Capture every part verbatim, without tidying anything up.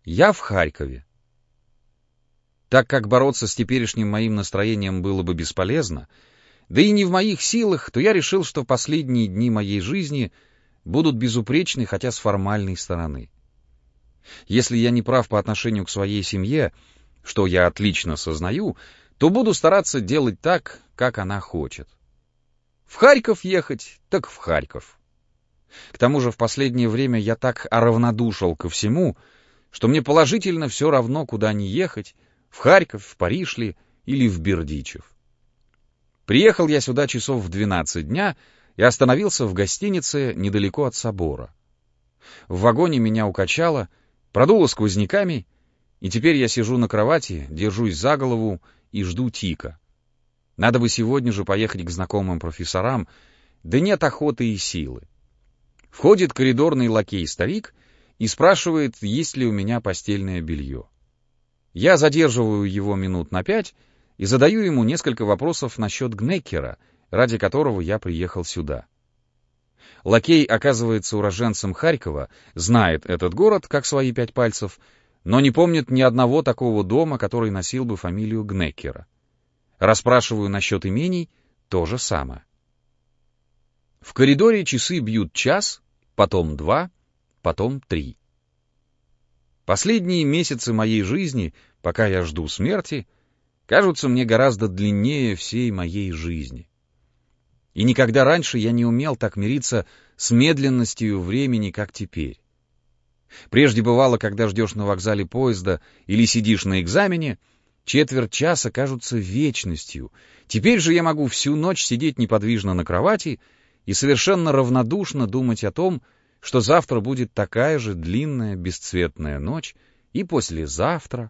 Я в Харькове. Так как бороться с теперешним моим настроением было бы бесполезно, да и не в моих силах, то я решил, что последние дни моей жизни будут безупречны, хотя с формальной стороны. Если я не прав по отношению к своей семье, что я отлично сознаю, то буду стараться делать так, как она хочет. В Харьков ехать, так в Харьков. К тому же в последнее время я так оравнодушил ко всему, что мне положительно все равно, куда ни ехать, в Харьков, в Париж ли или в Бердичев. Приехал я сюда часов в двенадцать дня и остановился в гостинице недалеко от собора. В вагоне меня укачало, продуло сквозняками, и теперь я сижу на кровати, держусь за голову и жду тика. Надо бы сегодня же поехать к знакомым профессорам, да нет охоты и силы. Входит коридорный лакей-старик и спрашивает, есть ли у меня постельное белье. Я задерживаю его минут на пять и задаю ему несколько вопросов насчет Гнеккера, ради которого я приехал сюда. Лакей оказывается уроженцем Харькова, знает этот город как свои пять пальцев, но не помнит ни одного такого дома, который носил бы фамилию Гнеккера. Расспрашиваю насчет имений — то же самое. В коридоре часы бьют час, потом два, потом три. Последние месяцы моей жизни, пока я жду смерти, кажутся мне гораздо длиннее всей моей жизни. И никогда раньше я не умел так мириться с медленностью времени, как теперь. Прежде бывало, когда ждешь на вокзале поезда или сидишь на экзамене, четверть часа кажутся вечностью. Теперь же я могу всю ночь сидеть неподвижно на кровати и совершенно равнодушно думать о том, что завтра будет такая же длинная бесцветная ночь, и послезавтра.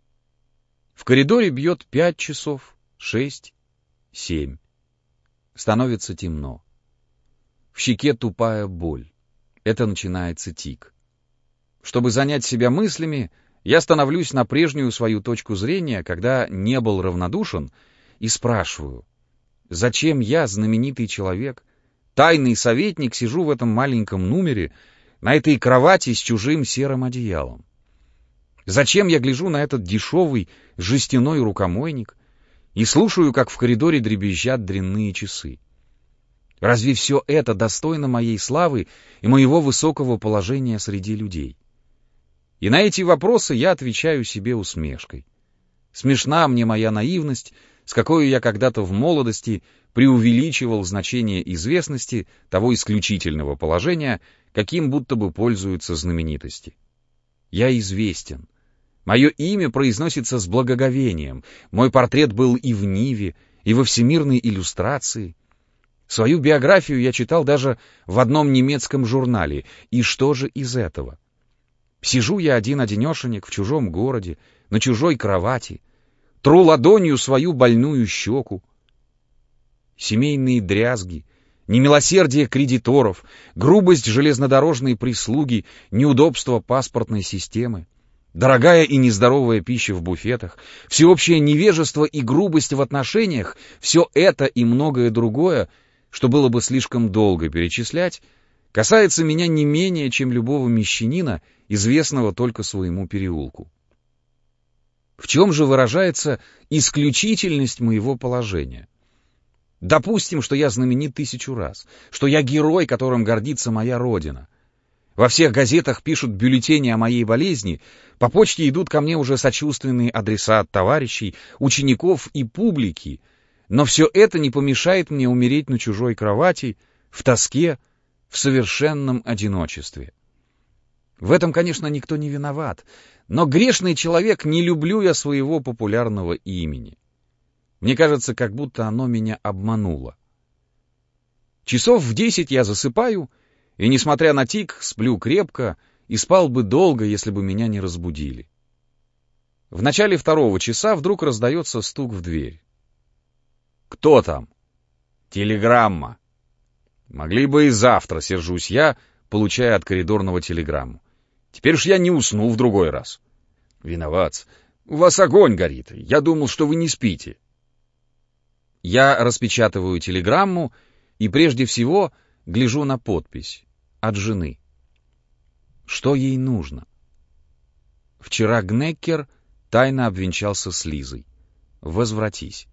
В коридоре бьет пять часов, шесть, семь. Становится темно. В щеке тупая боль. Это начинается тик. Чтобы занять себя мыслями, я становлюсь на прежнюю свою точку зрения, когда не был равнодушен, и спрашиваю, зачем я, знаменитый человек, тайный советник, сижу в этом маленьком номере, на этой кровати с чужим серым одеялом? Зачем я гляжу на этот дешевый жестяной рукомойник и слушаю, как в коридоре дребезжат дрянные часы? Разве все это достойно моей славы и моего высокого положения среди людей? И на эти вопросы я отвечаю себе усмешкой. Смешна мне моя наивность, с какой я когда-то в молодости преувеличивал значение известности того исключительного положения, каким будто бы пользуются знаменитости. Я известен. Мое имя произносится с благоговением. Мой портрет был и в Ниве, и во всемирной иллюстрации. Свою биографию я читал даже в одном немецком журнале. И что же из этого? Сижу я один-одинешенек в чужом городе, на чужой кровати, тру ладонью свою больную щеку. Семейные дрязги, немилосердие кредиторов, грубость железнодорожной прислуги, неудобство паспортной системы, дорогая и нездоровая пища в буфетах, всеобщее невежество и грубость в отношениях — все это и многое другое, что было бы слишком долго перечислять, касается меня не менее, чем любого мещанина, известного только своему переулку. В чем же выражается исключительность моего положения? Допустим, что я знаменит тысячу раз, что я герой, которым гордится моя родина. Во всех газетах пишут бюллетени о моей болезни, по почте идут ко мне уже сочувственные адреса от товарищей, учеников и публики, но все это не помешает мне умереть на чужой кровати, в тоске, в совершенном одиночестве. В этом, конечно, никто не виноват, но грешный человек, не люблю я своего популярного имени. Мне кажется, как будто оно меня обмануло. Часов в десять я засыпаю, и, несмотря на тик, сплю крепко и спал бы долго, если бы меня не разбудили. В начале второго часа вдруг раздается стук в дверь. «Кто там?» «Телеграмма». «Могли бы и завтра», — сержусь я, получая от коридорного телеграмму. «Теперь ж я не усну в другой раз». «Виноват. У вас огонь горит. Я думал, что вы не спите». Я распечатываю телеграмму и прежде всего гляжу на подпись от жены. Что ей нужно? Вчера Гнеккер тайно обвенчался с Лизой. Возвратись.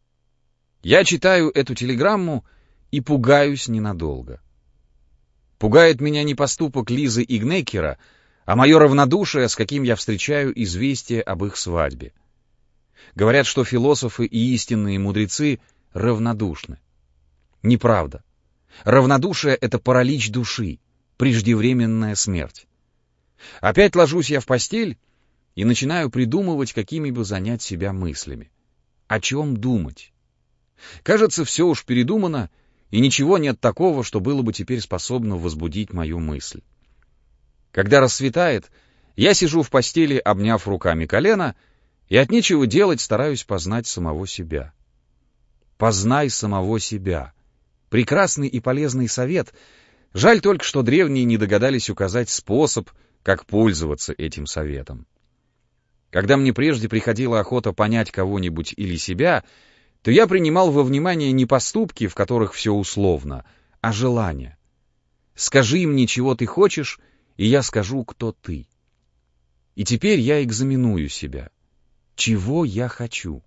Я читаю эту телеграмму и пугаюсь ненадолго. Пугает меня не поступок Лизы и Гнеккера, а мое равнодушие, с каким я встречаю известие об их свадьбе. Говорят, что философы и истинные мудрецы равнодушны. Неправда. Равнодушие — это паралич души, преждевременная смерть. Опять ложусь я в постель и начинаю придумывать, какими бы занять себя мыслями. О чем думать? Кажется, все уж передумано, и ничего нет такого, что было бы теперь способно возбудить мою мысль. Когда рассветает, я сижу в постели, обняв руками колено, и от нечего делать стараюсь познать самого себя. Познай самого себя. Прекрасный и полезный совет. Жаль только, что древние не догадались указать способ, как пользоваться этим советом. Когда мне прежде приходила охота понять кого-нибудь или себя, то я принимал во внимание не поступки, в которых все условно, а желания. Скажи мне, чего ты хочешь, и я скажу, кто ты. И теперь я экзаменую себя. Чего я хочу?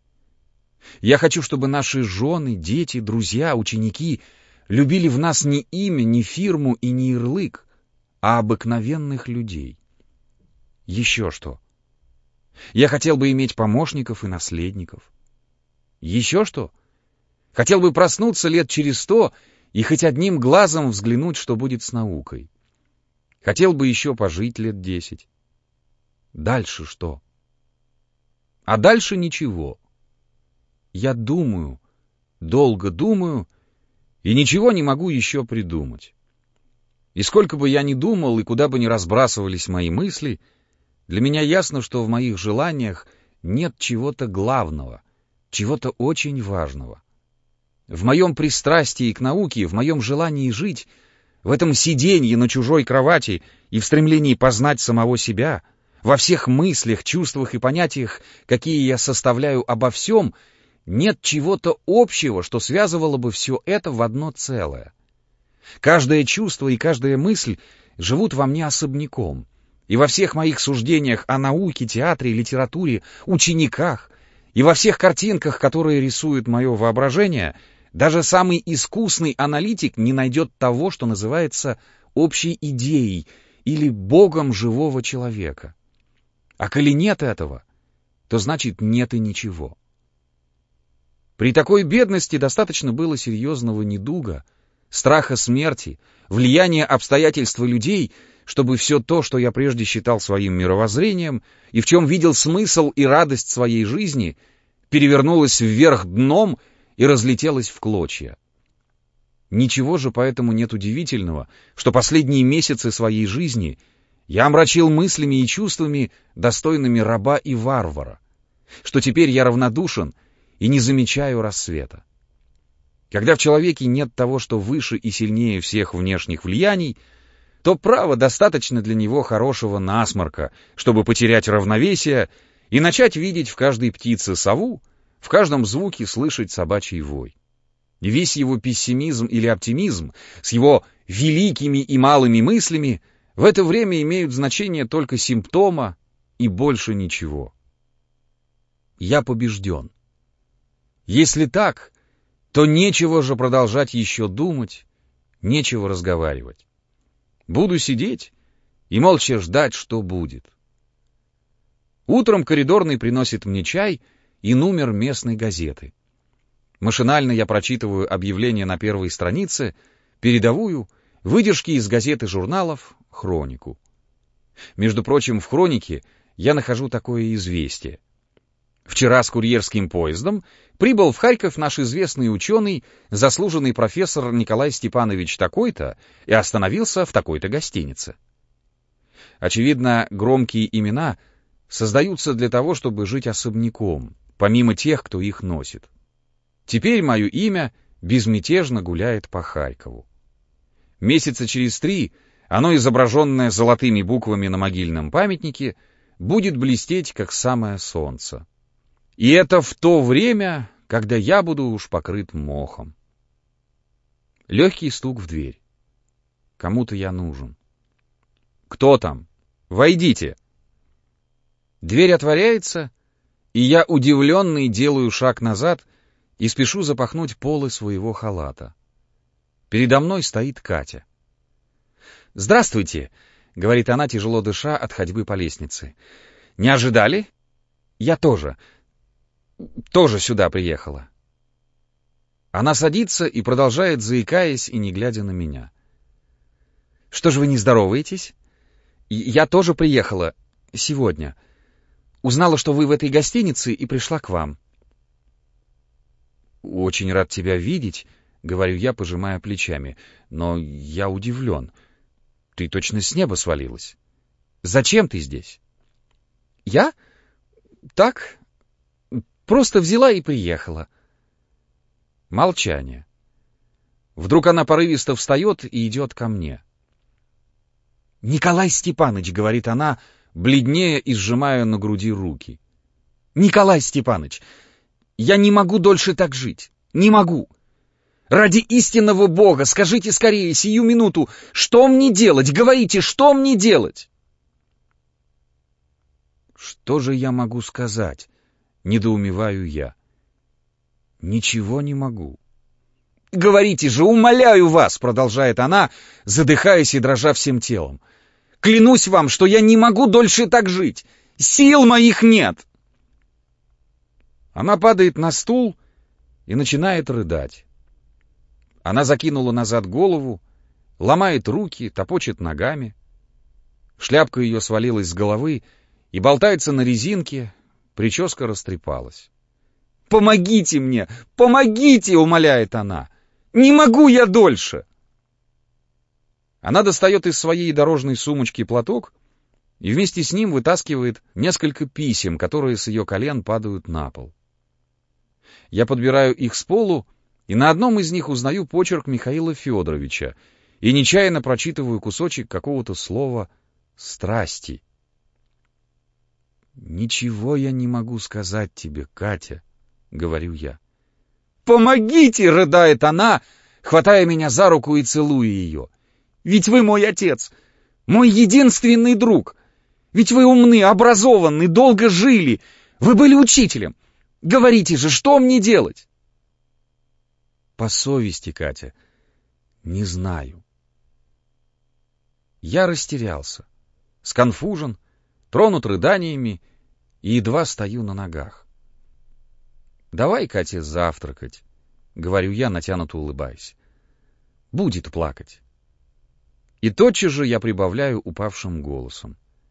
Я хочу, чтобы наши жены, дети, друзья, ученики любили в нас не имя, не фирму и не ярлык, а обыкновенных людей. Еще что? Я хотел бы иметь помощников и наследников. Еще что? Хотел бы проснуться лет через сто и хоть одним глазом взглянуть, что будет с наукой. Хотел бы еще пожить лет десять. Дальше что? А дальше ничего. Я думаю, долго думаю, и ничего не могу еще придумать. И сколько бы я ни думал, и куда бы ни разбрасывались мои мысли, для меня ясно, что в моих желаниях нет чего-то главного, чего-то очень важного. В моем пристрастии к науке, в моем желании жить, в этом сиденье на чужой кровати и в стремлении познать самого себя, во всех мыслях, чувствах и понятиях, какие я составляю обо всем, нет чего-то общего, что связывало бы все это в одно целое. Каждое чувство и каждая мысль живут во мне особняком, и во всех моих суждениях о науке, театре, литературе, учениках, и во всех картинках, которые рисует мое воображение, даже самый искусный аналитик не найдет того, что называется общей идеей или богом живого человека. А коли нет этого, то значит нет и ничего. При такой бедности достаточно было серьезного недуга, страха смерти, влияния обстоятельств и людей, чтобы все то, что я прежде считал своим мировоззрением, и в чем видел смысл и радость своей жизни, перевернулось вверх дном и разлетелось в клочья. Ничего же поэтому нет удивительного, что последние месяцы своей жизни я омрачил мыслями и чувствами, достойными раба и варвара, что теперь я равнодушен и не замечаю рассвета. Когда в человеке нет того, что выше и сильнее всех внешних влияний, то право достаточно для него хорошего насморка, чтобы потерять равновесие и начать видеть в каждой птице сову, в каждом звуке слышать собачий вой. И весь его пессимизм или оптимизм с его великими и малыми мыслями в это время имеют значение только симптома и больше ничего. Я побежден. Если так, то нечего же продолжать еще думать, нечего разговаривать. Буду сидеть и молча ждать, что будет. Утром коридорный приносит мне чай и номер местной газеты. Машинально я прочитываю объявление на первой странице, передовую, выдержки из газет и журналов, хронику. Между прочим, в хронике я нахожу такое известие. Вчера с курьерским поездом прибыл в Харьков наш известный ученый, заслуженный профессор Николай Степанович такой-то, и остановился в такой-то гостинице. Очевидно, громкие имена создаются для того, чтобы жить особняком, помимо тех, кто их носит. Теперь мое имя безмятежно гуляет по Харькову. Месяца через три оно, изображенное золотыми буквами на могильном памятнике, будет блестеть, как самое солнце. И это в то время, когда я буду уж покрыт мохом. Легкий стук в дверь. Кому-то я нужен. «Кто там? Войдите!» Дверь отворяется, и я, удивленный, делаю шаг назад и спешу запахнуть полы своего халата. Передо мной стоит Катя. «Здравствуйте», — говорит она, тяжело дыша от ходьбы по лестнице. «Не ожидали?» «Я тоже. Тоже сюда приехала». Она садится и продолжает, заикаясь и не глядя на меня. «Что же вы не здороваетесь? Я тоже приехала сегодня. Узнала, что вы в этой гостинице, и пришла к вам». «Очень рад тебя видеть», — говорю я, пожимая плечами, — «но я удивлен. Ты точно с неба свалилась. Зачем ты здесь?» «Я? Так. Просто взяла и приехала». Молчание. Вдруг она порывисто встает и идет ко мне. «Николай Степаныч», — говорит она, бледнее и сжимая на груди руки. «Николай Степаныч, я не могу дольше так жить. Не могу. Ради истинного Бога, скажите скорее, сию минуту, что мне делать? Говорите, что мне делать?» «Что же я могу сказать?» — недоумеваю я. «Ничего не могу». «Говорите же, умоляю вас!» — продолжает она, задыхаясь и дрожа всем телом. «Клянусь вам, что я не могу дольше так жить! Сил моих нет!» Она падает на стул и начинает рыдать. Она закинула назад голову, ломает руки, топочет ногами. Шляпка ее свалилась с головы и болтается на резинке, прическа растрепалась. «Помогите мне! Помогите!» — умоляет она. «Не могу я дольше!» Она достает из своей дорожной сумочки платок и вместе с ним вытаскивает несколько писем, которые с ее колен падают на пол. Я подбираю их с полу, и на одном из них узнаю почерк Михаила Федоровича и нечаянно прочитываю кусочек какого-то слова «страсти». «Ничего я не могу сказать тебе, Катя», — говорю я. «Помогите!» — рыдает она, хватая меня за руку и целуя ее. «Ведь вы мой отец, мой единственный друг. Ведь вы умны, образованы, долго жили. Вы были учителем. Говорите же, что мне делать?» «По совести, Катя, не знаю». Я растерялся, сконфужен, тронут рыданиями и едва стою на ногах. «Давай, Катя, завтракать», — говорю я, натянуто улыбаясь. «Будет плакать». И тотчас же я прибавляю упавшим голосом.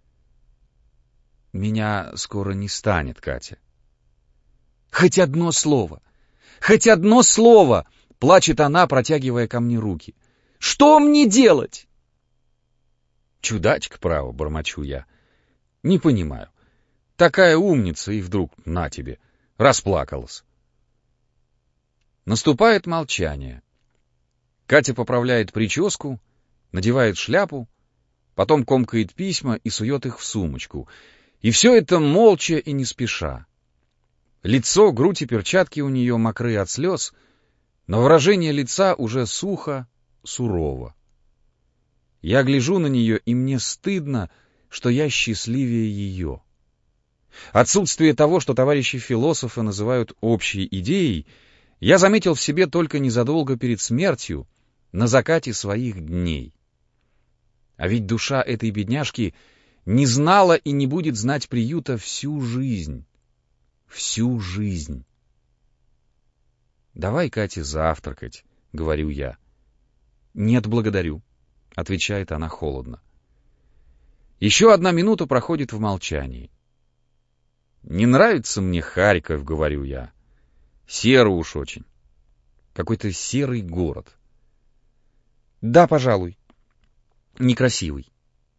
«Меня скоро не станет, Катя». «Хоть одно слово! Хоть одно слово!» — плачет она, протягивая ко мне руки. «Что мне делать?» «Чудачка, право», — бормочу я. «Не понимаю. Такая умница, и вдруг на тебе». Расплакалась. Наступает молчание. Катя поправляет прическу, надевает шляпу, потом комкает письма и сует их в сумочку. И все это молча и не спеша. Лицо, грудь и перчатки у нее мокры от слез, но выражение лица уже сухо, сурово. Я гляжу на нее, и мне стыдно, что я счастливее ее. Отсутствие того, что товарищи философы называют общей идеей, я заметил в себе только незадолго перед смертью, на закате своих дней. А ведь душа этой бедняжки не знала и не будет знать приюта всю жизнь. Всю жизнь. «Давай, Катя, завтракать», — говорю я. «Нет, благодарю», — отвечает она холодно. Еще одна минута проходит в молчании. «Не нравится мне Харьков», — говорю я. «Серо уж очень. Какой-то серый город». «Да, пожалуй. Некрасивый.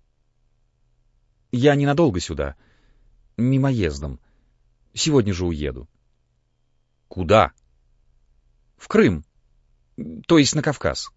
Я ненадолго сюда. Мимоездом. Сегодня же уеду». «Куда?» «В Крым. То есть на Кавказ».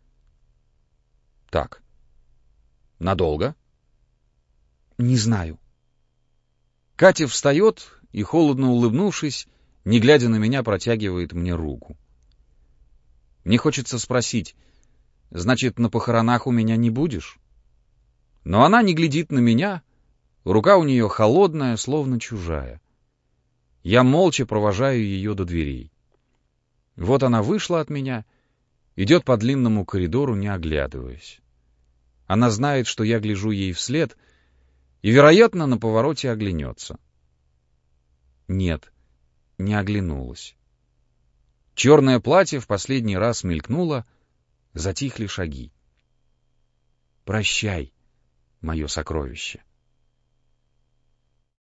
«Так. Надолго?» «Не знаю». Катя встает и, холодно улыбнувшись, не глядя на меня, протягивает мне руку. Мне хочется спросить: «Значит, на похоронах у меня не будешь?» Но она не глядит на меня, Рука у нее холодная, словно чужая. Я молча провожаю ее до дверей. Вот она вышла от меня, идет по длинному коридору, не оглядываясь. Она знает, что я гляжу ей вслед, и, вероятно, на повороте оглянется. Нет, не оглянулась. Черное платье в последний раз мелькнуло, затихли шаги. Прощай, мое сокровище.